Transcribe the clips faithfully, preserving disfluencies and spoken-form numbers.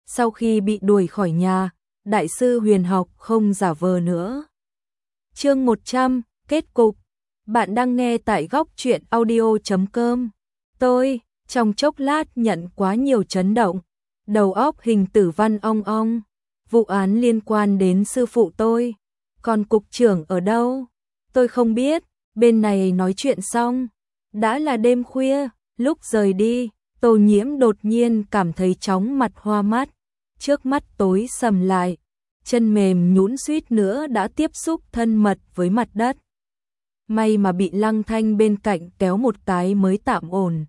Sau khi bị đuổi khỏi nhà, đại sư huyền học không giả vờ nữa. Chương một trăm, kết cục. Bạn đang nghe tại góc truyện audio chấm com. Tôi, trong chốc lát nhận quá nhiều chấn động, đầu óc hình tử văn ong ong. Vụ án liên quan đến sư phụ tôi, còn cục trưởng ở đâu? Tôi không biết. Bên này nói chuyện xong, đã là đêm khuya, lúc rời đi, Tô Nhiễm đột nhiên cảm thấy chóng mặt hoa mắt, trước mắt tối sầm lại, chân mềm nhũn suýt nữa đã tiếp xúc thân mật với mặt đất. May mà bị Lăng Thanh bên cạnh kéo một cái mới tạm ổn.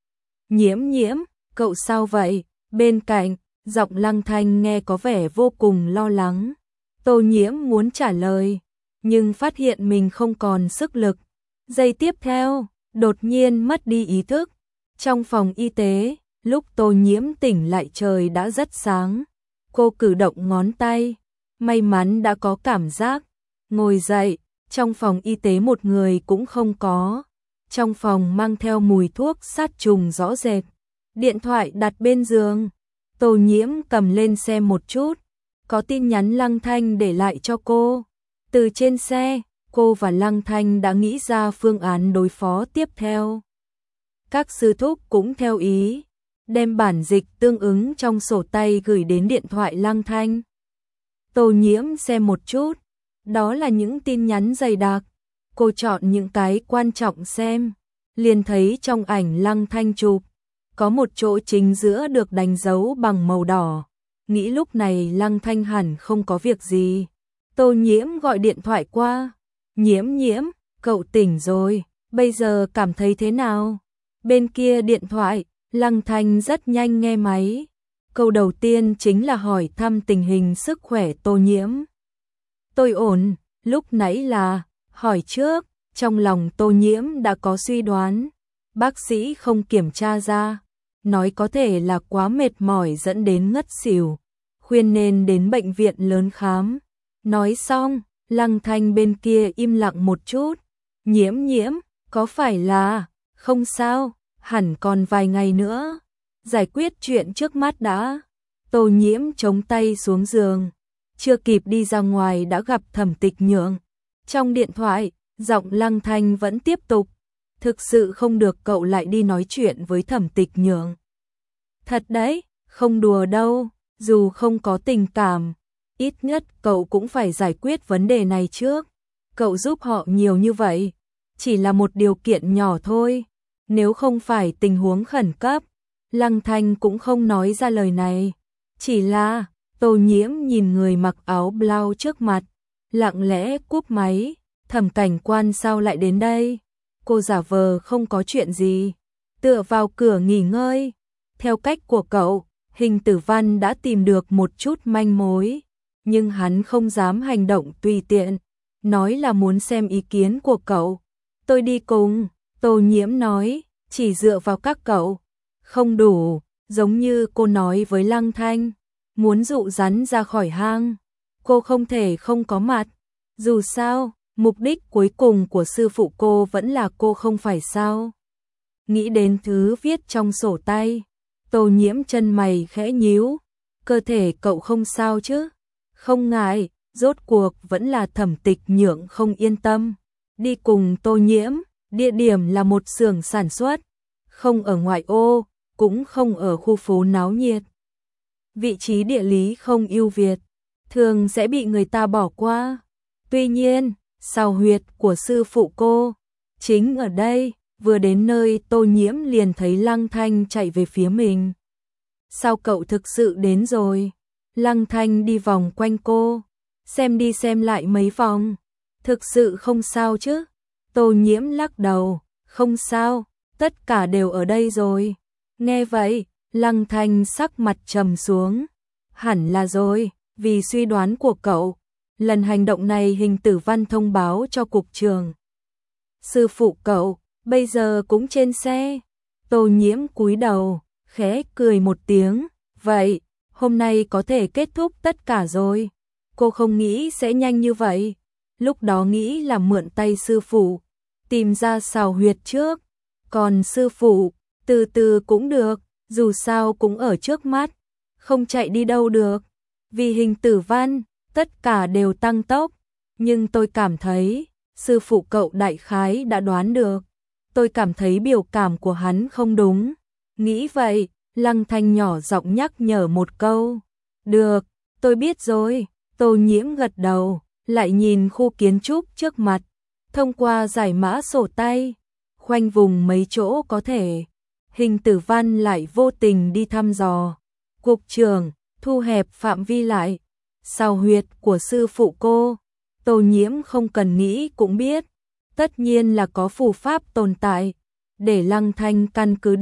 Nhiễm nhiễm, cậu sao vậy? Bên cạnh, giọng Lăng Thanh nghe có vẻ vô cùng lo lắng. Tô Nhiễm muốn trả lời, nhưng phát hiện mình không còn sức lực. Giây tiếp theo, đột nhiên mất đi ý thức. Trong phòng y tế, lúc Tô Nhiễm tỉnh lại trời đã rất sáng. Cô cử động ngón tay, may mắn đã có cảm giác. Ngồi dậy, trong phòng y tế một người cũng không có. Trong phòng mang theo mùi thuốc sát trùng rõ rệt. Điện thoại đặt bên giường. Tô Nhiễm cầm lên xem một chút. Có tin nhắn Lăng Thanh để lại cho cô. Từ trên xe, cô và Lăng Thanh đã nghĩ ra phương án đối phó tiếp theo. Các sư thúc cũng theo ý, đem bản dịch tương ứng trong sổ tay gửi đến điện thoại Lăng Thanh. Tô Nhiễm xem một chút, đó là những tin nhắn dày đặc. Cô chọn những cái quan trọng xem, liền thấy trong ảnh Lăng Thanh chụp, có một chỗ chính giữa được đánh dấu bằng màu đỏ. Nghĩ lúc này Lăng Thanh hẳn không có việc gì. Tô Nhiễm gọi điện thoại qua. Nhiễm nhiễm, cậu tỉnh rồi, bây giờ cảm thấy thế nào? Bên kia điện thoại, Lăng Thanh rất nhanh nghe máy. Câu đầu tiên chính là hỏi thăm tình hình sức khỏe Tô Nhiễm. Tôi ổn, lúc nãy là hỏi trước, trong lòng Tô Nhiễm đã có suy đoán. Bác sĩ không kiểm tra ra, nói có thể là quá mệt mỏi dẫn đến ngất xỉu, khuyên nên đến bệnh viện lớn khám. Nói xong, Lăng Thanh bên kia im lặng một chút. Nhiễm nhiễm, có phải là, không sao, hẳn còn vài ngày nữa, giải quyết chuyện trước mắt đã. Tô Nhiễm chống tay xuống giường, chưa kịp đi ra ngoài đã gặp Thẩm Tịch Nhượng. Trong điện thoại, giọng Lăng Thanh vẫn tiếp tục. Thực sự không được cậu lại đi nói chuyện với Thẩm Tịch Nhượng. Thật đấy, không đùa đâu, dù không có tình cảm, ít nhất cậu cũng phải giải quyết vấn đề này trước. Cậu giúp họ nhiều như vậy, chỉ là một điều kiện nhỏ thôi. Nếu không phải tình huống khẩn cấp, Lăng Thanh cũng không nói ra lời này. Chỉ là, Tô Nhiễm nhìn người mặc áo blau trước mặt, lặng lẽ cúp máy. Thẩm Cảnh Quan sao lại đến đây? Cô giả vờ không có chuyện gì, tựa vào cửa nghỉ ngơi. Theo cách của cậu, Hình Tử Văn đã tìm được một chút manh mối, nhưng hắn không dám hành động tùy tiện, nói là muốn xem ý kiến của cậu. Tôi đi cùng, Tô Nhiễm nói, chỉ dựa vào các cậu không đủ, giống như cô nói với Lăng Thanh, muốn dụ rắn ra khỏi hang, cô không thể không có mặt. Dù sao, mục đích cuối cùng của sư phụ cô vẫn là cô không phải sao? Nghĩ đến thứ viết trong sổ tay, Tô Nhiễm chân mày khẽ nhíu. Cơ thể cậu không sao chứ? Không ngại, rốt cuộc vẫn là Thẩm Tịch Nhượng không yên tâm. Đi cùng Tô Nhiễm, địa điểm là một xưởng sản xuất, không ở ngoại ô, cũng không ở khu phố náo nhiệt. Vị trí địa lý không ưu việt, thường sẽ bị người ta bỏ qua. Tuy nhiên, sao huyệt của sư phụ cô chính ở đây. Vừa đến nơi Tô Nhiễm liền thấy Lăng Thanh chạy về phía mình. Sao cậu thực sự đến rồi? Lăng Thanh đi vòng quanh cô, xem đi xem lại mấy vòng. Thực sự không sao chứ? Tô Nhiễm lắc đầu, không sao, tất cả đều ở đây rồi. Nghe vậy, Lăng Thanh sắc mặt trầm xuống. Hẳn là rồi, vì suy đoán của cậu, lần hành động này Hình Tử Văn thông báo cho cục trưởng. Sư phụ cậu bây giờ cũng trên xe. Tô Nhiễm cúi đầu, khẽ cười một tiếng. Vậy, hôm nay có thể kết thúc tất cả rồi. Cô không nghĩ sẽ nhanh như vậy. Lúc đó nghĩ là mượn tay sư phụ, tìm ra xào huyệt trước. Còn sư phụ, từ từ cũng được, dù sao cũng ở trước mắt. không chạy đi đâu được. Vì hình tử văn, tất cả đều tăng tốc, nhưng tôi cảm thấy, sư phụ cậu đại khái đã đoán được. Tôi cảm thấy biểu cảm của hắn không đúng. Nghĩ vậy, Lăng Thanh nhỏ giọng nhắc nhở một câu. Được, tôi biết rồi. Tô Nhiễm gật đầu, lại nhìn khu kiến trúc trước mặt. Thông qua giải mã sổ tay, khoanh vùng mấy chỗ có thể. Hình tử văn lại vô tình đi thăm dò. Cục trưởng, thu hẹp phạm vi lại. Sao huyệt của sư phụ cô, Tô Nhiễm không cần nghĩ cũng biết. Tất nhiên là có phù pháp tồn tại. Để Lăng Thanh căn cứ D,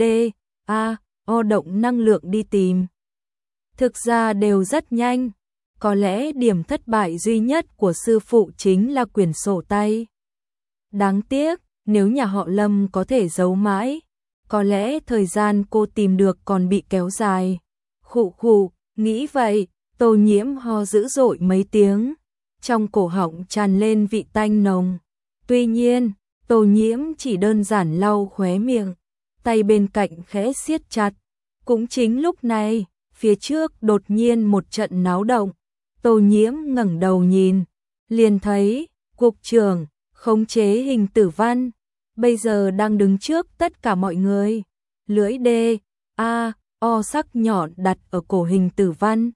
A, O động năng lượng đi tìm. Thực ra đều rất nhanh. Có lẽ điểm thất bại duy nhất của sư phụ chính là quyển sổ tay. Đáng tiếc, nếu nhà họ Lâm có thể giấu mãi, có lẽ thời gian cô tìm được còn bị kéo dài. Khụ khụ, nghĩ vậy, Tô Nhiễm ho dữ dội mấy tiếng, trong cổ họng tràn lên vị tanh nồng. Tuy nhiên, Tô Nhiễm chỉ đơn giản lau khóe miệng, tay bên cạnh khẽ siết chặt. Cũng chính lúc này, phía trước đột nhiên một trận náo động. Tô Nhiễm ngẩng đầu nhìn, liền thấy cục trưởng khống chế hình tử văn, bây giờ đang đứng trước tất cả mọi người. Lưỡi D, A, O sắc nhọn đặt ở cổ hình tử văn.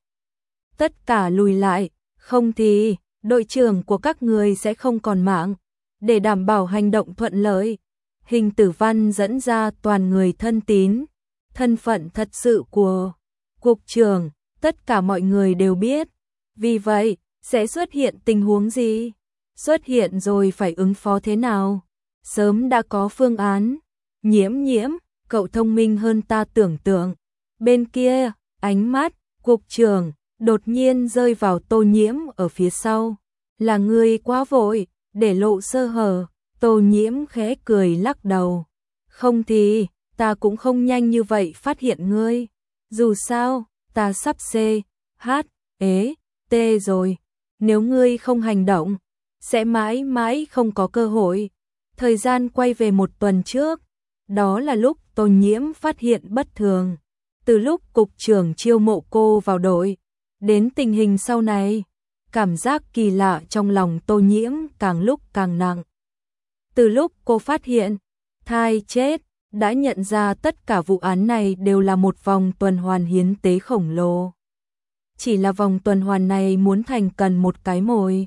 Tất cả lùi lại, không thì đội trưởng của các người sẽ không còn mạng. Để đảm bảo hành động thuận lợi, hình tử văn dẫn ra toàn người thân tín. Thân phận thật sự của cục trưởng, tất cả mọi người đều biết. Vì vậy, sẽ xuất hiện tình huống gì? Xuất hiện rồi phải ứng phó thế nào? Sớm đã có phương án. Nhiễm nhiễm, cậu thông minh hơn ta tưởng tượng. Bên kia, ánh mắt, cục trưởng, đột nhiên rơi vào Tô Nhiễm ở phía sau. Là ngươi quá vội, để lộ sơ hở. Tô Nhiễm khẽ cười lắc đầu. Không thì, ta cũng không nhanh như vậy phát hiện ngươi. Dù sao, ta sắp C, H, ế, T rồi. Nếu ngươi không hành động, sẽ mãi mãi không có cơ hội. Thời gian quay về một tuần trước, đó là lúc Tô Nhiễm phát hiện bất thường. Từ lúc cục trưởng chiêu mộ cô vào đội, đến tình hình sau này, cảm giác kỳ lạ trong lòng Tô Nhiễm càng lúc càng nặng. Từ lúc cô phát hiện thai chết, đã nhận ra tất cả vụ án này đều là một vòng tuần hoàn hiến tế khổng lồ. Chỉ là vòng tuần hoàn này muốn thành cần một cái mồi.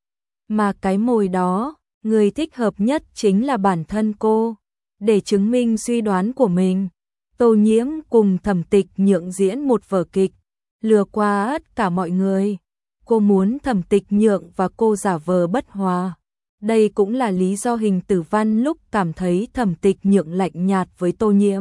Mà cái mồi đó, người thích hợp nhất chính là bản thân cô. Để chứng minh suy đoán của mình, Tô Nhiễm cùng Thẩm Tịch Nhượng diễn một vở kịch, lừa qua tất cả mọi người. Cô muốn Thẩm Tịch Nhượng và cô giả vờ bất hòa. Đây cũng là lý do hình tử văn lúc cảm thấy Thẩm Tịch Nhượng lạnh nhạt với Tô Nhiễm.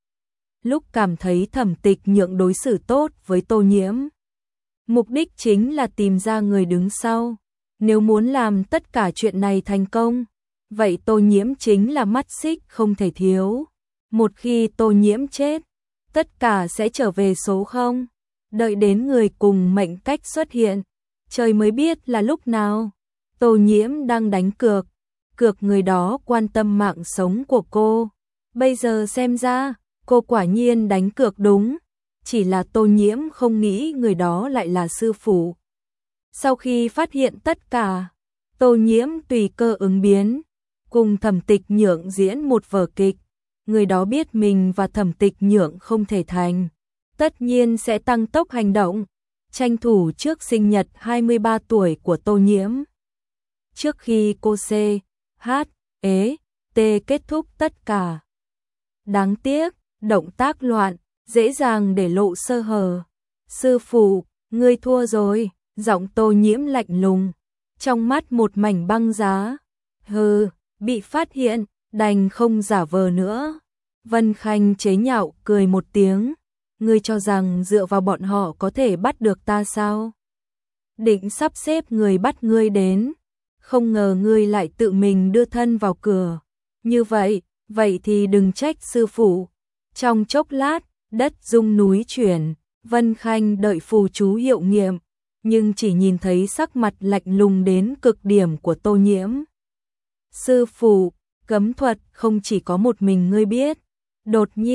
Lúc cảm thấy Thẩm Tịch Nhượng đối xử tốt với Tô Nhiễm. Mục đích chính là tìm ra người đứng sau. Nếu muốn làm tất cả chuyện này thành công, vậy Tô Nhiễm chính là mắt xích không thể thiếu. Một khi Tô Nhiễm chết, tất cả sẽ trở về số không. Đợi đến người cùng mệnh cách xuất hiện, trời mới biết là lúc nào. Tô Nhiễm đang đánh cược, cược người đó quan tâm mạng sống của cô. Bây giờ xem ra, cô quả nhiên đánh cược đúng. Chỉ là Tô Nhiễm không nghĩ người đó lại là sư phụ. Sau khi phát hiện tất cả, Tô Nhiễm tùy cơ ứng biến, cùng Thẩm Tịch Nhượng diễn một vở kịch. Người đó biết mình và Thẩm Tịch Nhượng không thể thành, tất nhiên sẽ tăng tốc hành động, tranh thủ trước sinh nhật hai mươi ba tuổi của Tô Nhiễm. Trước khi cô C, H, ế, T kết thúc tất cả. Đáng tiếc, động tác loạn, dễ dàng để lộ sơ hở. Sư phụ, ngươi thua rồi, giọng Tô Nhiễm lạnh lùng, trong mắt một mảnh băng giá. Hừ, bị phát hiện, đành không giả vờ nữa. Vân Khanh chế nhạo cười một tiếng. Ngươi cho rằng dựa vào bọn họ có thể bắt được ta sao? Định sắp xếp người bắt ngươi đến. Không ngờ ngươi lại tự mình đưa thân vào cửa. Như vậy, vậy thì đừng trách sư phụ. Trong chốc lát, đất rung núi chuyển. Vân Khanh đợi phù chú hiệu nghiệm, nhưng chỉ nhìn thấy sắc mặt lạnh lùng đến cực điểm của Tô Nhiễm. Sư phụ, cấm thuật không chỉ có một mình ngươi biết. Đột nhiên,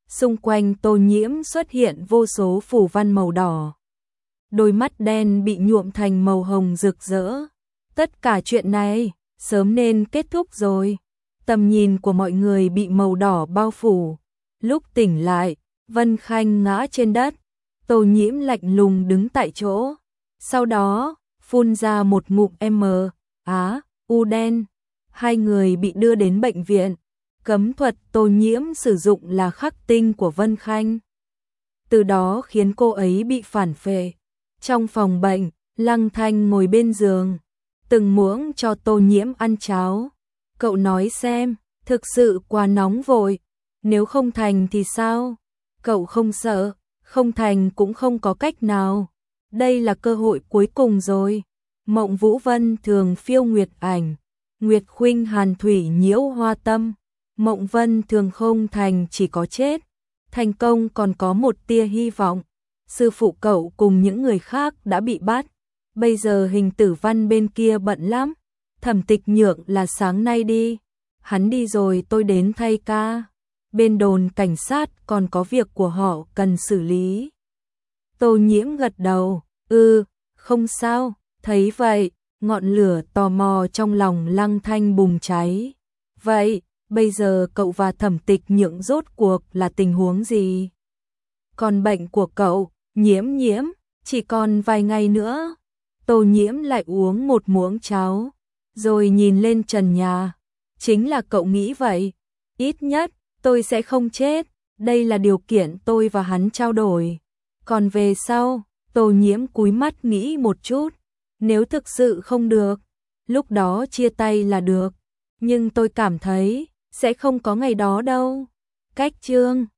xung quanh Tô Nhiễm xuất hiện vô số phù văn màu đỏ. Đôi mắt đen bị nhuộm thành màu hồng rực rỡ. Tất cả chuyện này sớm nên kết thúc rồi. Tầm nhìn của mọi người bị màu đỏ bao phủ. Lúc tỉnh lại, Vân Khanh ngã trên đất. Tô Nhiễm lạnh lùng đứng tại chỗ. Sau đó, phun ra một ngụm M, Á, U đen. Hai người bị đưa đến bệnh viện. Cấm thuật Tô Nhiễm sử dụng là khắc tinh của Vân Khanh. Từ đó khiến cô ấy bị phản phệ. Trong phòng bệnh, Lăng Thanh ngồi bên giường, từng muỗng cho Tô Nhiễm ăn cháo. Cậu nói xem, thực sự quá nóng vội, nếu không thành thì sao? Cậu không sợ, không thành cũng không có cách nào. Đây là cơ hội cuối cùng rồi. Mộng Vũ Vân thường phiêu nguyệt ảnh, Nguyệt Khuynh hàn thủy nhiễu hoa tâm. Mộng Vân thường không thành chỉ có chết, thành công còn có một tia hy vọng. Sư phụ cậu cùng những người khác đã bị bắt, bây giờ Hình Tử Văn bên kia bận lắm. Thẩm Tịch Nhượng là sáng nay đi, hắn đi rồi tôi đến thay ca. Bên đồn cảnh sát còn có việc của họ cần xử lý. Tô Nhiễm gật đầu, ừ, không sao. Thấy vậy, ngọn lửa tò mò trong lòng Lăng Thanh bùng cháy. Vậy, bây giờ cậu và Thẩm Tịch Nhượng rốt cuộc là tình huống gì? Còn bệnh của cậu, Nhiễm Nhiễm, chỉ còn vài ngày nữa. Tô Nhiễm lại uống một muỗng cháo, rồi nhìn lên trần nhà. Chính là cậu nghĩ vậy. Ít nhất, tôi sẽ không chết. Đây là điều kiện tôi và hắn trao đổi. Còn về sau, Tô Nhiễm cúi mắt nghĩ một chút. Nếu thực sự không được, lúc đó chia tay là được. Nhưng tôi cảm thấy, sẽ không có ngày đó đâu. Cách chương